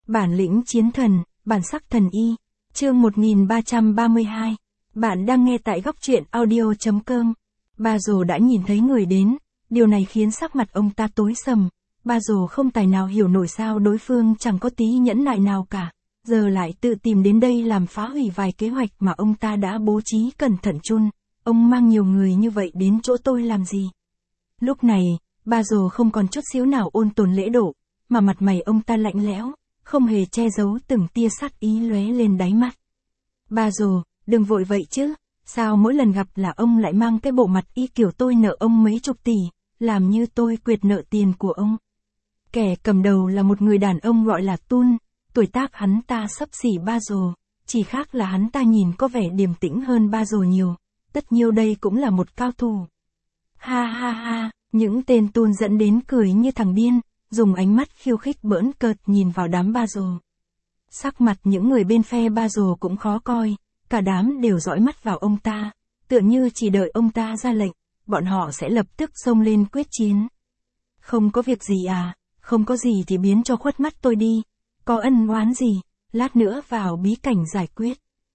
Bản lĩnh chiến thần, bản sắc thần y. Chương 1332. Bạn đang nghe tại góc truyện audio.com. Ba Dồ đã nhìn thấy người đến, điều này khiến sắc mặt ông ta tối sầm. Ba Dồ không tài nào hiểu nổi sao đối phương chẳng có tí nhẫn nại nào cả, giờ lại tự tìm đến đây làm phá hủy vài kế hoạch mà ông ta đã bố trí cẩn thận chun. Ông mang nhiều người như vậy đến chỗ tôi làm gì? Lúc này, Ba Dồ không còn chút xíu nào ôn tồn lễ độ, mà mặt mày ông ta lạnh lẽo, không hề che giấu từng tia sát ý lóe lên đáy mắt. Ba Dồ, đừng vội vậy chứ, sao mỗi lần gặp là ông lại mang cái bộ mặt y kiểu tôi nợ ông mấy chục tỷ, làm như tôi quyệt nợ tiền của ông. Kẻ cầm đầu là một người đàn ông gọi là Tun, tuổi tác hắn ta xấp xỉ Ba Dồ, chỉ khác là hắn ta nhìn có vẻ điềm tĩnh hơn Ba Dồ nhiều, tất nhiêu đây cũng là một cao thủ. Ha ha ha, những tên Tun dẫn đến cười như thằng điên, dùng ánh mắt khiêu khích bỡn cợt nhìn vào đám Ba Dồ. Sắc mặt những người bên phe Ba Dồ cũng khó coi, cả đám đều dõi mắt vào ông ta, tựa như chỉ đợi ông ta ra lệnh, bọn họ sẽ lập tức xông lên quyết chiến. Không có việc gì à, không có gì thì biến cho khuất mắt tôi đi, có ân oán gì, lát nữa vào bí cảnh giải quyết.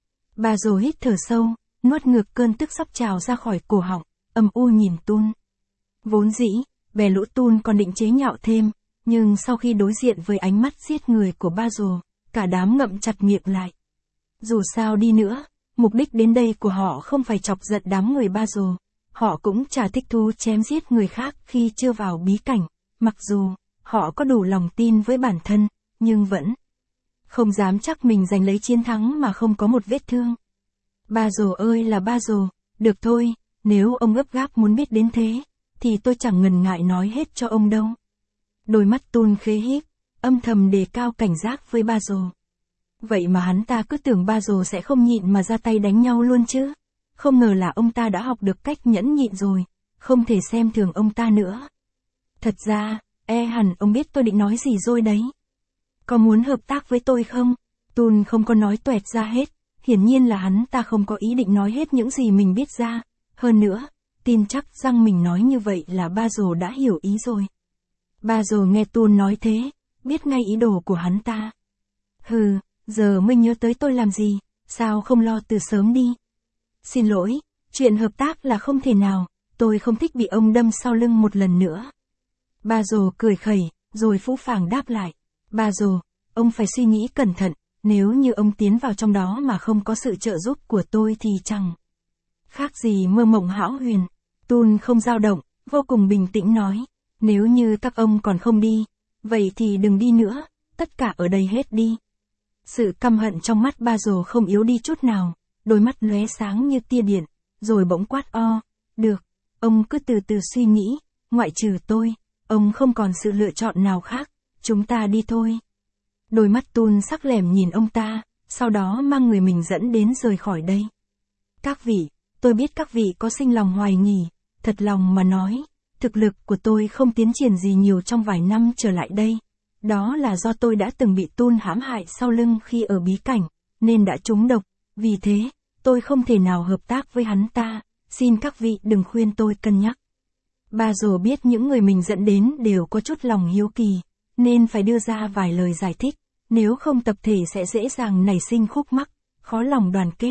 Ba Dồ hít thở sâu, nuốt ngược cơn tức sắp trào ra khỏi cổ họng, âm u nhìn Tun. Vốn dĩ, bè lũ Tun còn định chế nhạo thêm, nhưng sau khi đối diện với ánh mắt giết người của Ba Dồ, cả đám ngậm chặt miệng lại. Dù sao đi nữa, mục đích đến đây của họ không phải chọc giận đám người Ba Dồ, họ cũng chả thích thú chém giết người khác khi chưa vào bí cảnh, mặc dù họ có đủ lòng tin với bản thân, nhưng vẫn không dám chắc mình giành lấy chiến thắng mà không có một vết thương. Ba Dồ ơi là Ba Dồ, được thôi, nếu ông gấp gáp muốn biết đến thế, thì tôi chẳng ngần ngại nói hết cho ông đâu. Đôi mắt Tun khế híp, âm thầm đề cao cảnh giác với Ba Dồ. Vậy mà hắn ta cứ tưởng Ba Dồ sẽ không nhịn mà ra tay đánh nhau luôn chứ. Không ngờ là ông ta đã học được cách nhẫn nhịn rồi, không thể xem thường ông ta nữa. Thật ra, hẳn ông biết tôi định nói gì rồi đấy. Có muốn hợp tác với tôi không? Tun không có nói toẹt ra hết, hiển nhiên là hắn ta không có ý định nói hết những gì mình biết ra. Hơn nữa, tin chắc rằng mình nói như vậy là Ba Dồ đã hiểu ý rồi. Ba Dồ nghe Tun nói thế, biết ngay ý đồ của hắn ta. Hừ, giờ mới nhớ tới tôi làm gì, sao không lo từ sớm đi. Xin lỗi, chuyện hợp tác là không thể nào, tôi không thích bị ông đâm sau lưng một lần nữa. Ba Dồ cười khẩy, rồi phũ phàng đáp lại. Ba Dồ, ông phải suy nghĩ cẩn thận, nếu như ông tiến vào trong đó mà không có sự trợ giúp của tôi thì chẳng khác gì mơ mộng hão huyền. Tun không dao động, vô cùng bình tĩnh nói. Nếu như các ông còn không đi, vậy thì đừng đi nữa, tất cả ở đây hết đi. Sự căm hận trong mắt Ba Dồ không yếu đi chút nào, đôi mắt lóe sáng như tia điện, rồi bỗng quát o. Được, ông cứ từ từ suy nghĩ, ngoại trừ tôi, ông không còn sự lựa chọn nào khác, chúng ta đi thôi. Đôi mắt Tun sắc lẻm nhìn ông ta, sau đó mang người mình dẫn đến rời khỏi đây. Các vị, tôi biết các vị có sinh lòng hoài nghi, thật lòng mà nói, thực lực của tôi không tiến triển gì nhiều trong vài năm trở lại đây. Đó là do tôi đã từng bị Tun hãm hại sau lưng khi ở bí cảnh, nên đã trúng độc, vì thế, tôi không thể nào hợp tác với hắn ta, xin các vị đừng khuyên tôi cân nhắc. Ba Dồ biết những người mình dẫn đến đều có chút lòng hiếu kỳ, nên phải đưa ra vài lời giải thích, nếu không tập thể sẽ dễ dàng nảy sinh khúc mắc, khó lòng đoàn kết.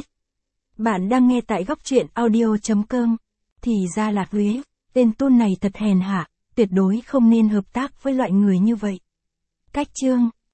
Bạn đang nghe tại góc truyện audio.com. Thì ra là Huế, tên Tun này thật hèn hạ, tuyệt đối không nên hợp tác với loại người như vậy. Cách chương